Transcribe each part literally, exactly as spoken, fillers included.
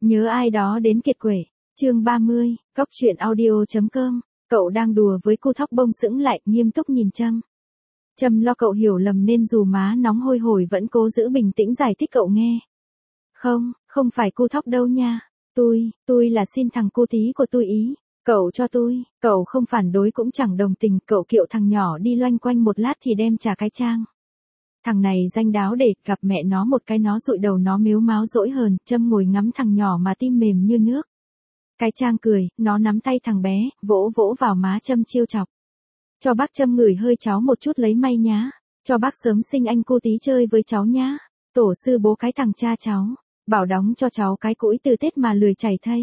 Nhớ ai đó đến kiệt quệ. Chương ba mươi, cóc truyện audio.com. Cậu đang đùa với cô thóc bông sững lại, nghiêm túc nhìn Trâm. Trâm lo cậu hiểu lầm nên dù má nóng hôi hổi vẫn cố giữ bình tĩnh giải thích cậu nghe. Không, không phải cô thóc đâu nha. Tôi, tôi là xin thằng cô tí của tôi ý. Cậu cho tôi, cậu không phản đối cũng chẳng đồng tình, cậu kiệu thằng nhỏ đi loanh quanh một lát thì đem trả cái trang. Thằng này danh đáo để, gặp mẹ nó một cái nó dụi đầu nó mếu máo dỗi hờn, Trâm ngồi ngắm thằng nhỏ mà tim mềm như nước. Cái trang cười, nó nắm tay thằng bé, vỗ vỗ vào má Trâm trêu chọc. Cho bác Trâm ngửi hơi cháu một chút lấy may nhá. Cho bác sớm sinh anh cô tí chơi với cháu nhá. Tổ sư bố cái thằng cha cháu. Bảo đóng cho cháu cái cũi từ Tết mà lười chảy thây.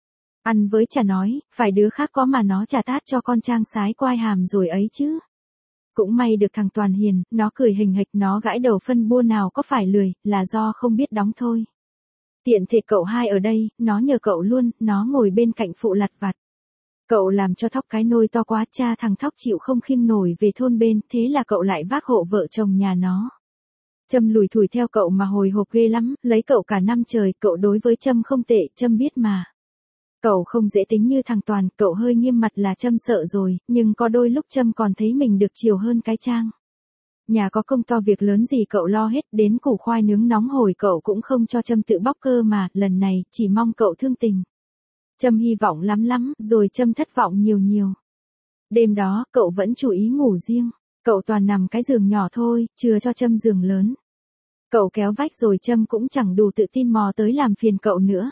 Ăn với chả nói, phải đứa khác có mà nó chả tát cho con trang sái quai hàm rồi ấy chứ. Cũng may được thằng Toàn hiền, nó cười hình hịch, nó gãi đầu phân bua nào có phải lười, là do không biết đóng thôi. Tiện thể cậu hai ở đây, nó nhờ cậu luôn, nó ngồi bên cạnh phụ lặt vặt. Cậu làm cho thóc cái nôi to quá, cha thằng thóc chịu không khiêng nổi về thôn bên, thế là cậu lại vác hộ vợ chồng nhà nó. Trâm lủi thủi theo cậu mà hồi hộp ghê lắm, lấy cậu cả năm trời, cậu đối với Trâm không tệ, Trâm biết mà. Cậu không dễ tính như thằng Toàn, cậu hơi nghiêm mặt là Trâm sợ rồi, nhưng có đôi lúc Trâm còn thấy mình được chiều hơn cái trang. Nhà có công to việc lớn gì cậu lo hết, đến củ khoai nướng nóng hổi cậu cũng không cho Trâm tự bóc cơ mà, lần này chỉ mong cậu thương tình. Trâm hy vọng lắm lắm, rồi Trâm thất vọng nhiều nhiều. Đêm đó, cậu vẫn chú ý ngủ riêng, cậu toàn nằm cái giường nhỏ thôi, chừa cho Trâm giường lớn. Cậu kéo vách rồi Trâm cũng chẳng đủ tự tin mò tới làm phiền cậu nữa.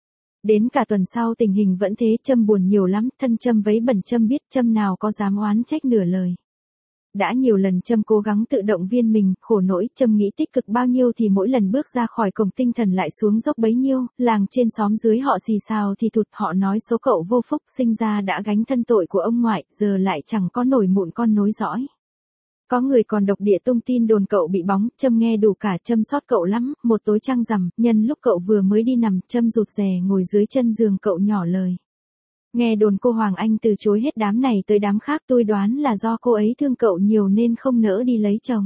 Đến cả tuần sau tình hình vẫn thế, Trâm buồn nhiều lắm, thân Trâm vấy bẩn Trâm biết, Trâm nào có dám oán trách nửa lời. Đã nhiều lần Trâm cố gắng tự động viên mình, khổ nỗi, Trâm nghĩ tích cực bao nhiêu thì mỗi lần bước ra khỏi cổng tinh thần lại xuống dốc bấy nhiêu, làng trên xóm dưới họ xì xào thì thụt, họ nói số cậu vô phúc, sinh ra đã gánh thân tội của ông ngoại, giờ lại chẳng có nổi mụn con nối dõi. Có người còn độc địa tung tin đồn cậu bị bóng, Trâm nghe đủ cả, Trâm xót cậu lắm, một tối trăng rằm, nhân lúc cậu vừa mới đi nằm, Trâm rụt rè ngồi dưới chân giường cậu nhỏ lời. Nghe đồn cô Hoàng Anh từ chối hết đám này tới đám khác, tôi đoán là do cô ấy thương cậu nhiều nên không nỡ đi lấy chồng.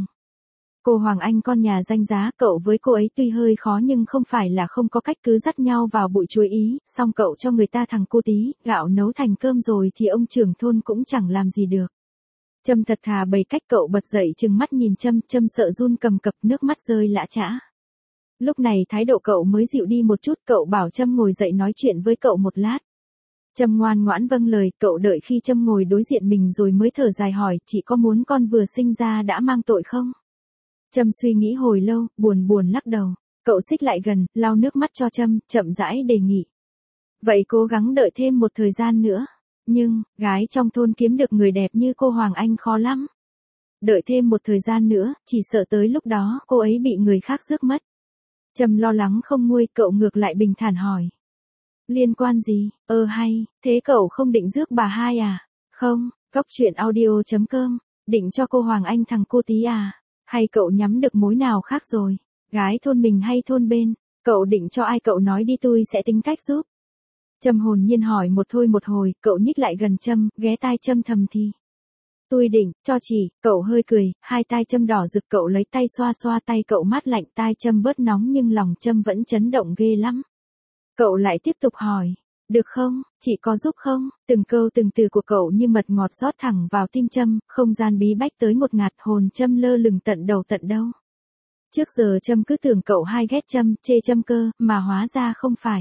Cô Hoàng Anh con nhà danh giá, cậu với cô ấy tuy hơi khó nhưng không phải là không có cách, cứ dắt nhau vào bụi chuối ý, xong cậu cho người ta thằng cô tí, gạo nấu thành cơm rồi thì ông trưởng thôn cũng chẳng làm gì được. Trâm thật thà bày cách, cậu bật dậy trừng mắt nhìn Trâm, Trâm sợ run cầm cập, nước mắt rơi lã chã. Lúc này thái độ cậu mới dịu đi một chút, cậu bảo Trâm ngồi dậy nói chuyện với cậu một lát. Trâm ngoan ngoãn vâng lời, cậu đợi khi Trâm ngồi đối diện mình rồi mới thở dài hỏi, chị có muốn con vừa sinh ra đã mang tội không? Trâm suy nghĩ hồi lâu, buồn buồn lắc đầu. Cậu xích lại gần, lau nước mắt cho Trâm, chậm rãi đề nghị. Vậy cố gắng đợi thêm một thời gian nữa. Nhưng, gái trong thôn kiếm được người đẹp như cô Hoàng Anh khó lắm. Đợi thêm một thời gian nữa, chỉ sợ tới lúc đó cô ấy bị người khác rước mất. Trâm lo lắng không nguôi, cậu ngược lại bình thản hỏi. Liên quan gì? Ơ hay, thế cậu không định rước bà hai à? Không, cóc truyện audio.com, định cho cô Hoàng Anh thằng cô tí à? Hay cậu nhắm được mối nào khác rồi? Gái thôn mình hay thôn bên? Cậu định cho ai, cậu nói đi tôi sẽ tính cách giúp. Trâm hồn nhiên hỏi một thôi một hồi, cậu nhích lại gần Trâm, ghé tai Trâm thầm thì. Tôi định, cho chị, cậu hơi cười, hai tai Trâm đỏ rực, cậu lấy tay xoa xoa tay cậu mát lạnh, tai Trâm bớt nóng nhưng lòng Trâm vẫn chấn động ghê lắm. Cậu lại tiếp tục hỏi, được không, chị có giúp không? Từng câu từng từ của cậu như mật ngọt rót thẳng vào tim Trâm, không gian bí bách tới ngột ngạt, hồn Trâm lơ lửng tận đầu tận đâu. Trước giờ Trâm cứ tưởng cậu hai ghét Trâm, chê Trâm cơ, mà hóa ra không phải.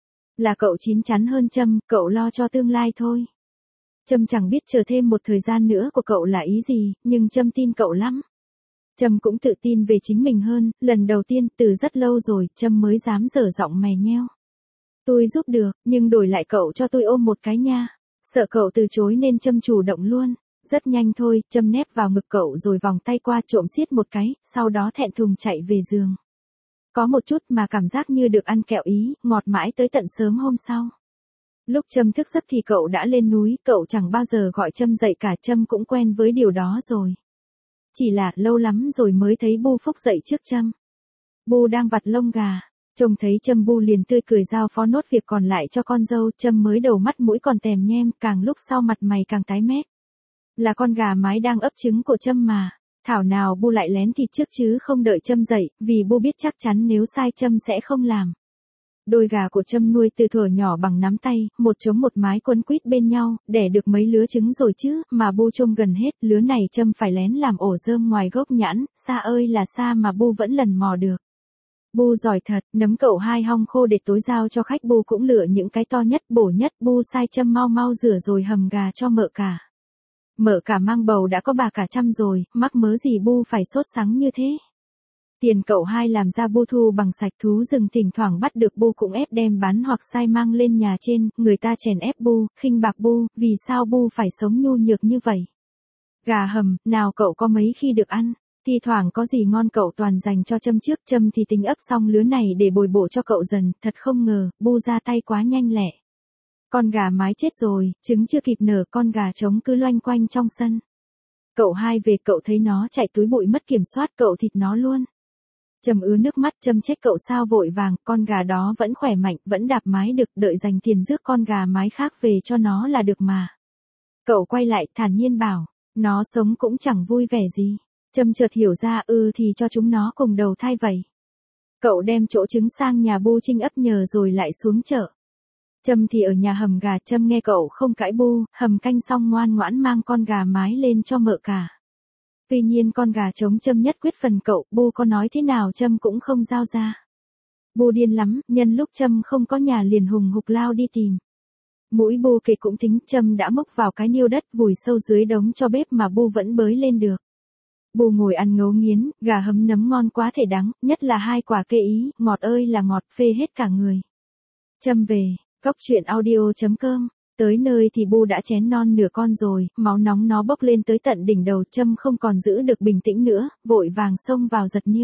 Là cậu chín chắn hơn Trâm, cậu lo cho tương lai thôi. Trâm chẳng biết chờ thêm một thời gian nữa của cậu là ý gì, nhưng Trâm tin cậu lắm. Trâm cũng tự tin về chính mình hơn, lần đầu tiên từ rất lâu rồi Trâm mới dám dở giọng mè nheo. Tôi giúp được, nhưng đổi lại cậu cho tôi ôm một cái nha. Sợ cậu từ chối nên Trâm chủ động luôn. Rất nhanh thôi, Trâm nép vào ngực cậu rồi vòng tay qua trộm xiết một cái, sau đó thẹn thùng chạy về giường. Có một chút mà cảm giác như được ăn kẹo ý, ngọt mãi tới tận sớm hôm sau. Lúc Trâm thức giấc thì cậu đã lên núi, cậu chẳng bao giờ gọi Trâm dậy cả, Trâm cũng quen với điều đó rồi. Chỉ là lâu lắm rồi mới thấy Bu Phúc dậy trước Trâm. Bu đang vặt lông gà, trông thấy Trâm Bu liền tươi cười giao phó nốt việc còn lại cho con dâu, Trâm mới đầu mắt mũi còn tèm nhem, càng lúc sau mặt mày càng tái mét. Là con gà mái đang ấp trứng của Trâm mà. Thảo nào Bu lại lén thịt trước chứ không đợi Trâm dậy, vì Bu biết chắc chắn nếu sai Trâm sẽ không làm. Đôi gà của Trâm nuôi từ thuở nhỏ bằng nắm tay, một trống một mái quấn quýt bên nhau, đẻ được mấy lứa trứng rồi chứ, mà Bu trông gần hết, lứa này Trâm phải lén làm ổ rơm ngoài gốc nhãn, xa ơi là xa mà Bu vẫn lần mò được. Bu giỏi thật, nấm cậu hai hong khô để tối giao cho khách, Bu cũng lựa những cái to nhất, bổ nhất, Bu sai Trâm mau mau rửa rồi hầm gà cho mợ cả. Mợ cả mang bầu đã có bà cả trăm rồi, mắc mớ gì Bu phải sốt sắng như thế. Tiền cậu hai làm ra Bu thu bằng sạch, thú rừng thỉnh thoảng bắt được Bu cũng ép đem bán hoặc sai mang lên nhà trên, người ta chèn ép Bu, khinh bạc Bu, vì sao Bu phải sống nhu nhược như vậy. Gà hầm, nào cậu có mấy khi được ăn, thi thoảng có gì ngon cậu toàn dành cho Trâm trước, Trâm thì tính ấp xong lứa này để bồi bổ cho cậu dần, thật không ngờ, Bu ra tay quá nhanh lẹ. Con gà mái chết rồi, trứng chưa kịp nở, con gà trống cứ loanh quanh trong sân. Cậu hai về cậu thấy nó chạy túi bụi mất kiểm soát, cậu thịt nó luôn. Trâm ứa nước mắt, Trâm trách cậu sao vội vàng, con gà đó vẫn khỏe mạnh, vẫn đạp mái được, đợi dành tiền rước con gà mái khác về cho nó là được mà. Cậu quay lại thản nhiên bảo, nó sống cũng chẳng vui vẻ gì. Trâm chợt hiểu ra, ừ thì cho chúng nó cùng đầu thai vậy. Cậu đem chỗ trứng sang nhà Bu Trinh ấp nhờ rồi lại xuống chợ. Trâm thì ở nhà hầm gà, Trâm nghe cậu không cãi Bu, hầm canh xong ngoan ngoãn mang con gà mái lên cho mợ cả. Tuy nhiên con gà trống Trâm nhất quyết phần cậu, Bu có nói thế nào Trâm cũng không giao ra. Bu điên lắm, nhân lúc Trâm không có nhà liền hùng hục lao đi tìm. Mũi Bu kể cũng tính, Trâm đã mốc vào cái niêu đất vùi sâu dưới đống cho bếp mà Bu vẫn bới lên được. Bu ngồi ăn ngấu nghiến, gà hấm nấm ngon quá thể đắng, nhất là hai quả kê ý, ngọt ơi là ngọt, phê hết cả người. Trâm về, cóc truyện audio chấm com. Tới nơi thì Bu đã chén non nửa con rồi, máu nóng nó bốc lên tới tận đỉnh đầu, Trâm không còn giữ được bình tĩnh nữa, vội vàng xông vào giật niêu.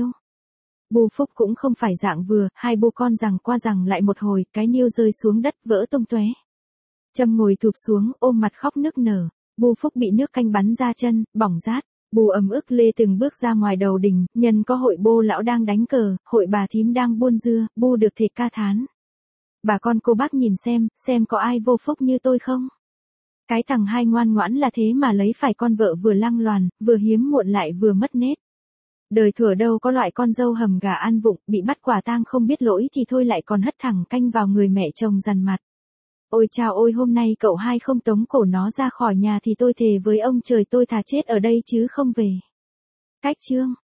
Bu Phúc cũng không phải dạng vừa, hai Bu con giằng qua giằng lại một hồi, cái niêu rơi xuống đất vỡ tung tóe. Trâm ngồi thụp xuống, ôm mặt khóc nức nở. Bu Phúc bị nước canh bắn ra chân, bỏng rát. Bu ấm ức lê từng bước ra ngoài đầu đình, nhân có hội Bô lão đang đánh cờ, hội bà thím đang buôn dưa, Bu được thề ca thán. Bà con cô bác nhìn xem, xem có ai vô phúc như tôi không? Cái thằng hai ngoan ngoãn là thế mà lấy phải con vợ vừa lăng loàn, vừa hiếm muộn lại vừa mất nết. Đời thuở đâu có loại con dâu hầm gà ăn vụng, bị bắt quả tang không biết lỗi thì thôi lại còn hất thẳng canh vào người mẹ chồng dằn mặt. Ôi chao ôi, hôm nay cậu hai không tống cổ nó ra khỏi nhà thì tôi thề với ông trời tôi thà chết ở đây chứ không về. Cách chương